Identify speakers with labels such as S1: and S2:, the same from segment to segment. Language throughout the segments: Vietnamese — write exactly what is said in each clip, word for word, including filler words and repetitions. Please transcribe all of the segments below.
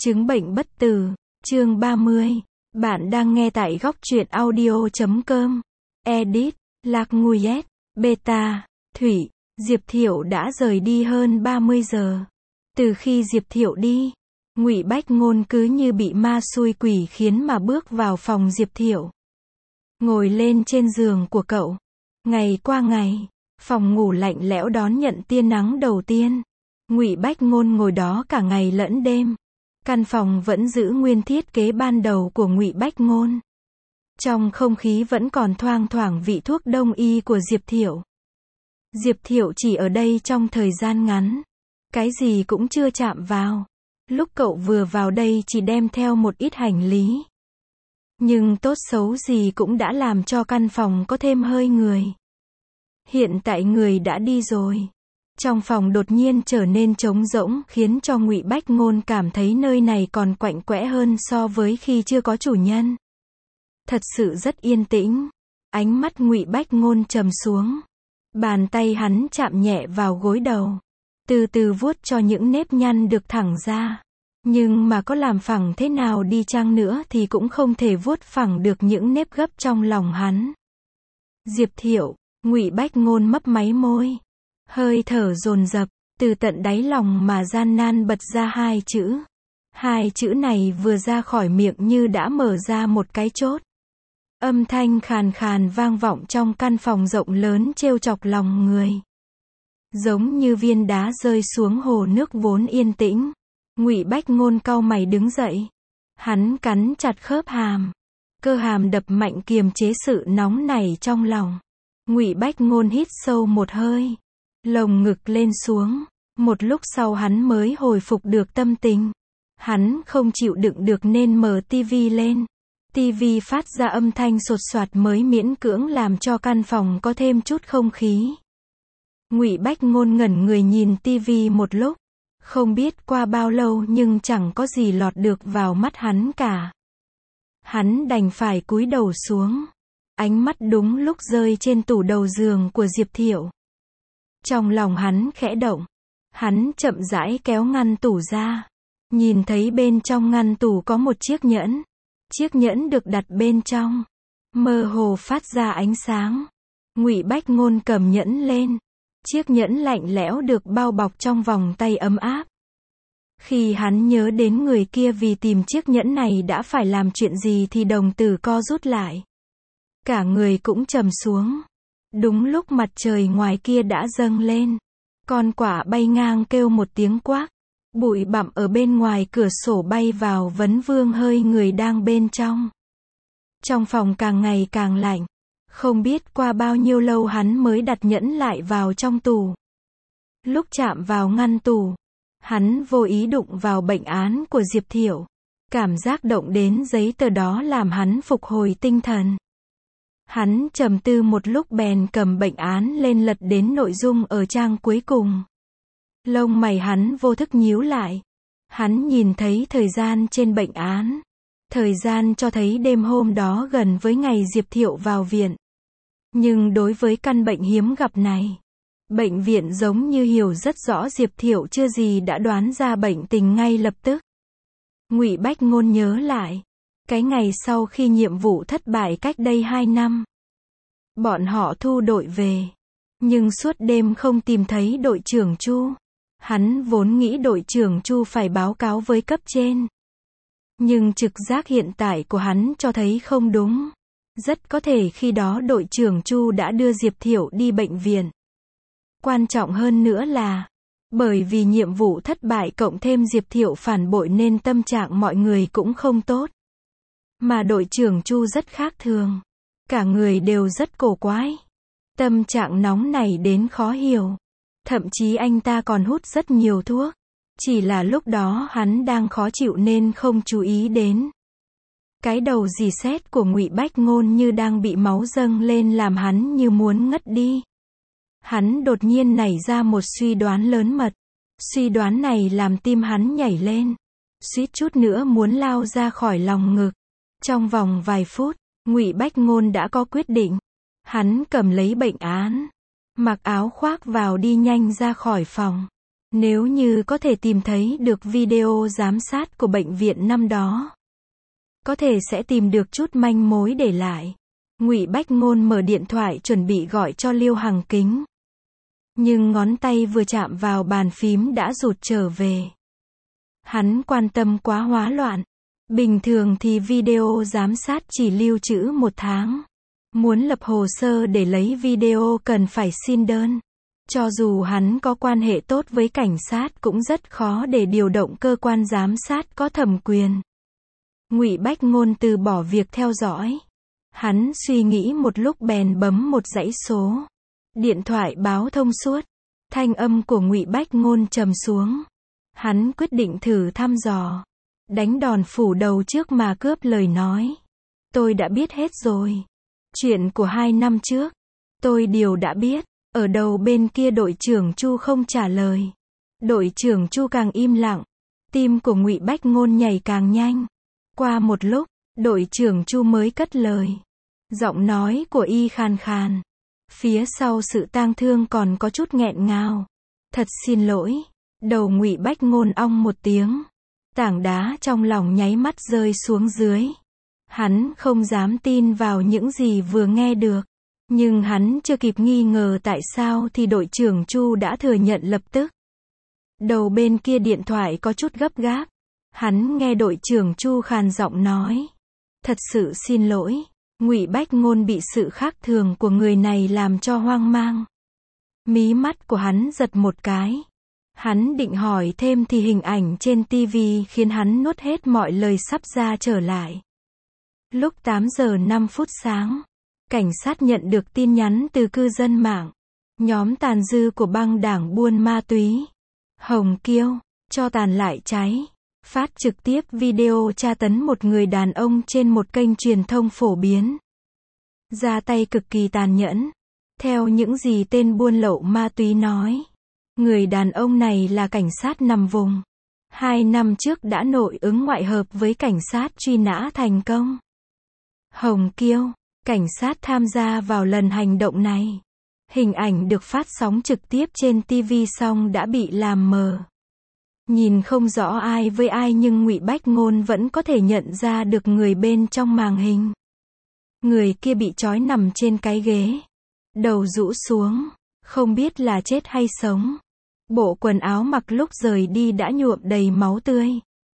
S1: Chứng bệnh bất tử, chương ba mươi. Bạn đang nghe tại góc truyện audio chấm com. Edit, Lạc Nguyệt, Beta, Thủy, Diệp Thiệu đã rời đi hơn ba mươi giờ. Từ khi Diệp Thiệu đi, Ngụy Bách Ngôn cứ như bị ma xui quỷ khiến mà bước vào phòng Diệp Thiệu. Ngồi lên trên giường của cậu. Ngày qua ngày, phòng ngủ lạnh lẽo đón nhận tia nắng đầu tiên. Ngụy Bách Ngôn ngồi đó cả ngày lẫn đêm. Căn phòng vẫn giữ nguyên thiết kế ban đầu của Ngụy Bách Ngôn. Trong không khí vẫn còn thoang thoảng vị thuốc đông y của Diệp Thiệu. Diệp Thiệu chỉ ở đây trong thời gian ngắn. Cái gì cũng chưa chạm vào. Lúc cậu vừa vào đây chỉ đem theo một ít hành lý. Nhưng tốt xấu gì cũng đã làm cho căn phòng có thêm hơi người. Hiện tại người đã đi rồi. Trong phòng đột nhiên trở nên trống rỗng khiến cho Ngụy Bách Ngôn cảm thấy nơi này còn quạnh quẽ hơn so với khi chưa có chủ nhân. Thật sự rất yên tĩnh. Ánh mắt Ngụy Bách Ngôn trầm xuống. Bàn tay hắn chạm nhẹ vào gối đầu. Từ từ vuốt cho những nếp nhăn được thẳng ra. Nhưng mà có làm phẳng thế nào đi chăng nữa thì cũng không thể vuốt phẳng được những nếp gấp trong lòng hắn. Diệp Thiệu, Ngụy Bách Ngôn mấp máy môi. Hơi thở dồn dập, từ tận đáy lòng mà gian nan bật ra hai chữ. Hai chữ này vừa ra khỏi miệng như đã mở ra một cái chốt. Âm thanh khàn khàn vang vọng trong căn phòng rộng lớn trêu chọc lòng người. Giống như viên đá rơi xuống hồ nước vốn yên tĩnh. Ngụy Bách Ngôn cau mày đứng dậy. Hắn cắn chặt khớp hàm. Cơ hàm đập mạnh kiềm chế sự nóng nảy trong lòng. Ngụy Bách Ngôn hít sâu một hơi. Lồng ngực lên xuống. Một lúc sau hắn mới hồi phục được tâm tình. Hắn không chịu đựng được nên mở tivi lên. Tivi phát ra âm thanh sột soạt mới miễn cưỡng làm cho căn phòng có thêm chút không khí. Ngụy Bách Ngôn ngẩn người nhìn tivi một lúc. Không biết qua bao lâu nhưng chẳng có gì lọt được vào mắt hắn cả. Hắn đành phải cúi đầu xuống. Ánh mắt đúng lúc rơi trên tủ đầu giường của Diệp Thiệu. Trong lòng hắn khẽ động. Hắn chậm rãi kéo ngăn tủ ra. Nhìn thấy bên trong ngăn tủ có một chiếc nhẫn. Chiếc nhẫn được đặt bên trong. Mơ hồ phát ra ánh sáng. Ngụy Bách Ngôn cầm nhẫn lên. Chiếc nhẫn lạnh lẽo được bao bọc trong vòng tay ấm áp. Khi hắn nhớ đến người kia vì tìm chiếc nhẫn này đã phải làm chuyện gì thì đồng tử co rút lại. Cả người cũng trầm xuống. Đúng lúc mặt trời ngoài kia đã dâng lên. Con quạ bay ngang kêu một tiếng quác. Bụi bặm ở bên ngoài cửa sổ bay vào vấn vương hơi người đang bên trong. Trong phòng càng ngày càng lạnh. Không biết qua bao nhiêu lâu hắn mới đặt nhẫn lại vào trong tủ. Lúc chạm vào ngăn tủ, hắn vô ý đụng vào bệnh án của Diệp Thiệu. Cảm giác động đến giấy tờ đó làm hắn phục hồi tinh thần. Hắn trầm tư một lúc bèn cầm bệnh án lên lật đến nội dung ở trang cuối cùng. Lông mày hắn vô thức nhíu lại. Hắn nhìn thấy thời gian trên bệnh án. Thời gian cho thấy đêm hôm đó gần với ngày Diệp Thiệu vào viện. Nhưng đối với căn bệnh hiếm gặp này, bệnh viện giống như hiểu rất rõ Diệp Thiệu chưa gì đã đoán ra bệnh tình ngay lập tức. Ngụy Bách Ngôn nhớ lại. Cái ngày sau khi nhiệm vụ thất bại cách đây hai năm. Bọn họ thu đội về. Nhưng suốt đêm không tìm thấy đội trưởng Chu. Hắn vốn nghĩ đội trưởng Chu phải báo cáo với cấp trên. Nhưng trực giác hiện tại của hắn cho thấy không đúng. Rất có thể khi đó đội trưởng Chu đã đưa Diệp Thiệu đi bệnh viện. Quan trọng hơn nữa là, bởi vì nhiệm vụ thất bại cộng thêm Diệp Thiệu phản bội nên tâm trạng mọi người cũng không tốt. Mà đội trưởng Chu rất khác thường. Cả người đều rất cổ quái. Tâm trạng nóng nảy đến khó hiểu. Thậm chí anh ta còn hút rất nhiều thuốc. Chỉ là lúc đó hắn đang khó chịu nên không chú ý đến. Cái đầu dì xét của Ngụy Bách Ngôn như đang bị máu dâng lên làm hắn như muốn ngất đi. Hắn đột nhiên nảy ra một suy đoán lớn mật. Suy đoán này làm tim hắn nhảy lên. Suýt chút nữa muốn lao ra khỏi lòng ngực. Trong vòng vài phút, Ngụy Bách Ngôn đã có quyết định. Hắn cầm lấy bệnh án. Mặc áo khoác vào đi nhanh ra khỏi phòng. Nếu như có thể tìm thấy được video giám sát của bệnh viện năm đó, có thể sẽ tìm được chút manh mối để lại. Ngụy Bách Ngôn mở điện thoại chuẩn bị gọi cho Liêu Hằng Kính. Nhưng ngón tay vừa chạm vào bàn phím đã rụt trở về. Hắn quan tâm quá hóa loạn. Bình thường thì video giám sát chỉ lưu trữ một tháng. Muốn lập hồ sơ để lấy video cần phải xin đơn. Cho dù hắn có quan hệ tốt với cảnh sát cũng rất khó để điều động cơ quan giám sát có thẩm quyền. Ngụy Bách Ngôn từ bỏ việc theo dõi. Hắn suy nghĩ một lúc bèn bấm một dãy số. Điện thoại báo thông suốt. Thanh âm của Ngụy Bách Ngôn trầm xuống. Hắn quyết định thử thăm dò. Đánh đòn phủ đầu trước mà cướp lời nói. Tôi đã biết hết rồi. Chuyện của hai năm trước. Tôi đều đã biết. Ở đầu bên kia đội trưởng Chu không trả lời. Đội trưởng Chu càng im lặng. Tim của Ngụy Bách Ngôn nhảy càng nhanh. Qua một lúc, đội trưởng Chu mới cất lời. Giọng nói của y khàn khàn. Phía sau sự tang thương còn có chút nghẹn ngào. Thật xin lỗi. Đầu Ngụy Bách Ngôn ong một tiếng. Tảng đá trong lòng nháy mắt rơi xuống dưới. Hắn không dám tin vào những gì vừa nghe được. Nhưng hắn chưa kịp nghi ngờ tại sao thì đội trưởng Chu đã thừa nhận lập tức. Đầu bên kia điện thoại có chút gấp gáp. Hắn nghe đội trưởng Chu khàn giọng nói. Thật sự xin lỗi. Ngụy Bách Ngôn bị sự khác thường của người này làm cho hoang mang. Mí mắt của hắn giật một cái. Hắn định hỏi thêm thì hình ảnh trên tivi khiến hắn nuốt hết mọi lời sắp ra trở lại. Lúc tám giờ năm phút sáng, cảnh sát nhận được tin nhắn từ cư dân mạng. Nhóm tàn dư của băng đảng buôn ma túy Hồng Kiêu, cho tàn lại cháy. Phát trực tiếp video tra tấn một người đàn ông trên một kênh truyền thông phổ biến. Ra tay cực kỳ tàn nhẫn. Theo những gì tên buôn lậu ma túy nói, người đàn ông này là cảnh sát nằm vùng. Hai năm trước đã nội ứng ngoại hợp với cảnh sát truy nã thành công. Hồng Kiêu, cảnh sát tham gia vào lần hành động này. Hình ảnh được phát sóng trực tiếp trên tivi xong đã bị làm mờ. Nhìn không rõ ai với ai nhưng Ngụy Bách Ngôn vẫn có thể nhận ra được người bên trong màn hình. Người kia bị trói nằm trên cái ghế. Đầu rũ xuống, không biết là chết hay sống. Bộ quần áo mặc lúc rời đi đã nhuộm đầy máu tươi.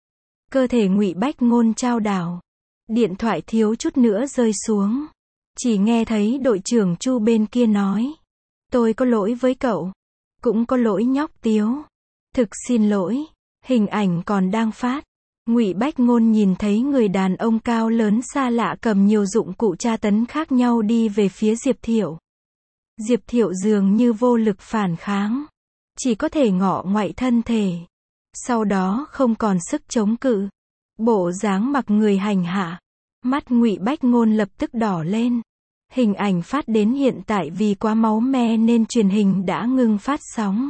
S1: Cơ thể Ngụy Bách Ngôn chao đảo. Điện thoại thiếu chút nữa rơi xuống. Chỉ nghe thấy đội trưởng Chu bên kia nói. Tôi có lỗi với cậu. Cũng có lỗi nhóc Tiếu. Thực xin lỗi. Hình ảnh còn đang phát. Ngụy Bách Ngôn nhìn thấy người đàn ông cao lớn xa lạ cầm nhiều dụng cụ tra tấn khác nhau đi về phía Diệp Thiệu. Diệp Thiệu dường như vô lực phản kháng. Chỉ có thể ngọ ngoại thân thể. Sau đó không còn sức chống cự. Bộ dáng mặc người hành hạ. Mắt Ngụy Bách Ngôn lập tức đỏ lên. Hình ảnh phát đến hiện tại vì quá máu me nên truyền hình đã ngưng phát sóng.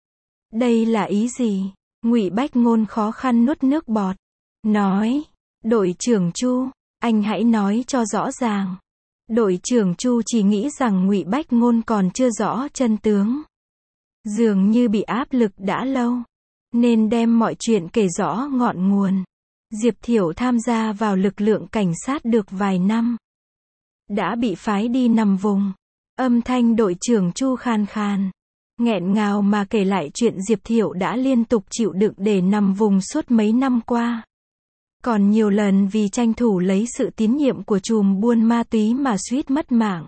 S1: Đây là ý gì? Ngụy Bách Ngôn khó khăn nuốt nước bọt. Nói, đội trưởng Chu, anh hãy nói cho rõ ràng. Đội trưởng Chu chỉ nghĩ rằng Ngụy Bách Ngôn còn chưa rõ chân tướng. Dường như bị áp lực đã lâu, nên đem mọi chuyện kể rõ ngọn nguồn. Diệp Thiệu tham gia vào lực lượng cảnh sát được vài năm. Đã bị phái đi nằm vùng. Âm thanh đội trưởng Chu khàn khàn. Nghẹn ngào mà kể lại chuyện Diệp Thiệu đã liên tục chịu đựng để nằm vùng suốt mấy năm qua. Còn nhiều lần vì tranh thủ lấy sự tín nhiệm của trùm buôn ma túy mà suýt mất mạng.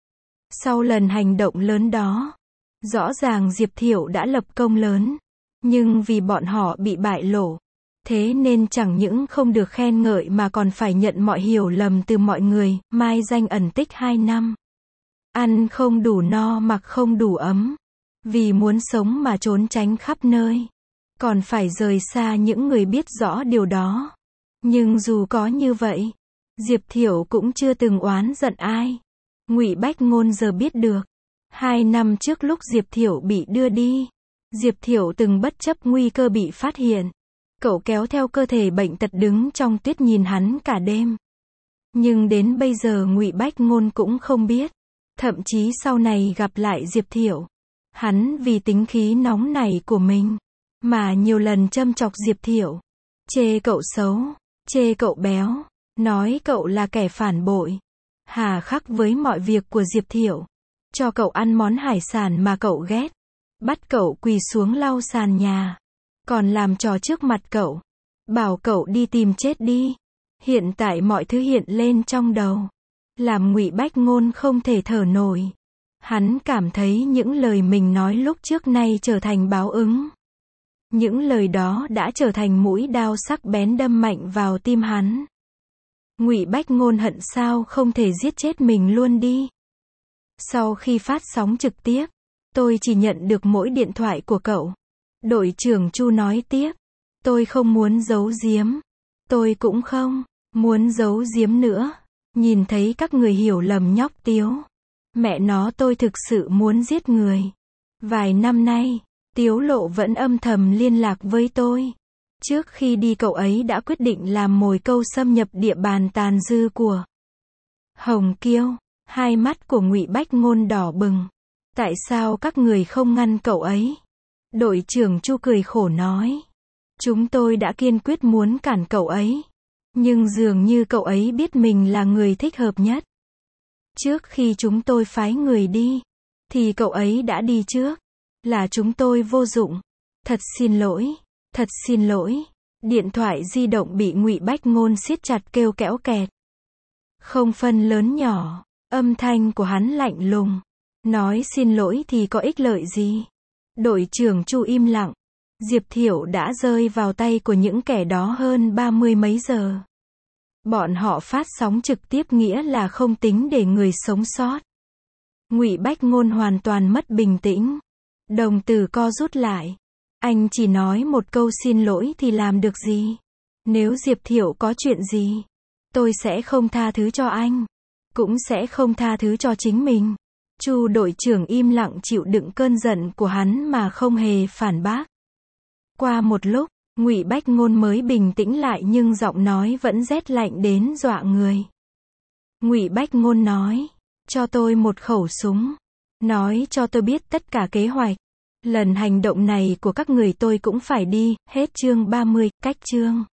S1: Sau lần hành động lớn đó, rõ ràng Diệp Thiệu đã lập công lớn. Nhưng vì bọn họ bị bại lộ. Thế nên chẳng những không được khen ngợi mà còn phải nhận mọi hiểu lầm từ mọi người, mai danh ẩn tích hai năm. Ăn không đủ no mặc không đủ ấm. Vì muốn sống mà trốn tránh khắp nơi. Còn phải rời xa những người biết rõ điều đó. Nhưng dù có như vậy, Diệp Thiệu cũng chưa từng oán giận ai. Ngụy Bách Ngôn giờ biết được. Hai năm trước lúc Diệp Thiệu bị đưa đi, Diệp Thiệu từng bất chấp nguy cơ bị phát hiện. Cậu kéo theo cơ thể bệnh tật đứng trong tuyết nhìn hắn cả đêm. Nhưng đến bây giờ Ngụy Bách Ngôn cũng không biết. Thậm chí sau này gặp lại Diệp Thiệu, Hắn vì tính khí nóng nảy của mình, mà nhiều lần châm chọc Diệp Thiệu. Chê cậu xấu, chê cậu béo, nói cậu là kẻ phản bội. Hà khắc với mọi việc của Diệp Thiệu. Cho cậu ăn món hải sản mà cậu ghét. Bắt cậu quỳ xuống lau sàn nhà. Còn làm trò trước mặt cậu. Bảo cậu đi tìm chết đi. Hiện tại mọi thứ hiện lên trong đầu. Làm Ngụy Bách Ngôn không thể thở nổi. Hắn cảm thấy những lời mình nói lúc trước nay trở thành báo ứng. Những lời đó đã trở thành mũi đao sắc bén đâm mạnh vào tim hắn. Ngụy Bách Ngôn hận sao không thể giết chết mình luôn đi. Sau khi phát sóng trực tiếp, tôi chỉ nhận được mỗi điện thoại của cậu. Đội trưởng Chu nói tiếp. Tôi không muốn giấu giếm. Tôi cũng không muốn giấu giếm nữa. Nhìn thấy các người hiểu lầm nhóc Tiếu. Mẹ nó tôi thực sự muốn giết người. Vài năm nay, Tiếu Lộ vẫn âm thầm liên lạc với tôi. Trước khi đi cậu ấy đã quyết định làm mồi câu xâm nhập địa bàn tàn dư của Hồng Kiêu. Hai mắt của Ngụy Bách Ngôn đỏ bừng. Tại sao các người không ngăn cậu ấy? Đội trưởng Chu cười khổ nói. Chúng tôi đã kiên quyết muốn cản cậu ấy. Nhưng dường như cậu ấy biết mình là người thích hợp nhất. Trước khi chúng tôi phái người đi, thì cậu ấy đã đi trước. Là chúng tôi vô dụng. Thật xin lỗi. Thật xin lỗi. Điện thoại di động bị Ngụy Bách Ngôn siết chặt kêu kéo kẹt. Không phân lớn nhỏ. Âm thanh của hắn lạnh lùng. Nói xin lỗi thì có ích lợi gì? Đội trưởng Chu im lặng. Diệp Thiệu đã rơi vào tay của những kẻ đó hơn ba mươi mấy giờ. Bọn họ phát sóng trực tiếp nghĩa là không tính để người sống sót. Ngụy Bách Ngôn hoàn toàn mất bình tĩnh. Đồng tử co rút lại. Anh chỉ nói một câu xin lỗi thì làm được gì? Nếu Diệp Thiệu có chuyện gì, tôi sẽ không tha thứ cho anh. Cũng sẽ không tha thứ cho chính mình. Chu đội trưởng im lặng chịu đựng cơn giận của hắn mà không hề phản bác. Qua một lúc, Ngụy Bách Ngôn mới bình tĩnh lại nhưng giọng nói vẫn rét lạnh đến dọa người. Ngụy Bách Ngôn nói, cho tôi một khẩu súng. Nói cho tôi biết tất cả kế hoạch. Lần hành động này của các người tôi cũng phải đi. Hết chương ba mươi, cách chương.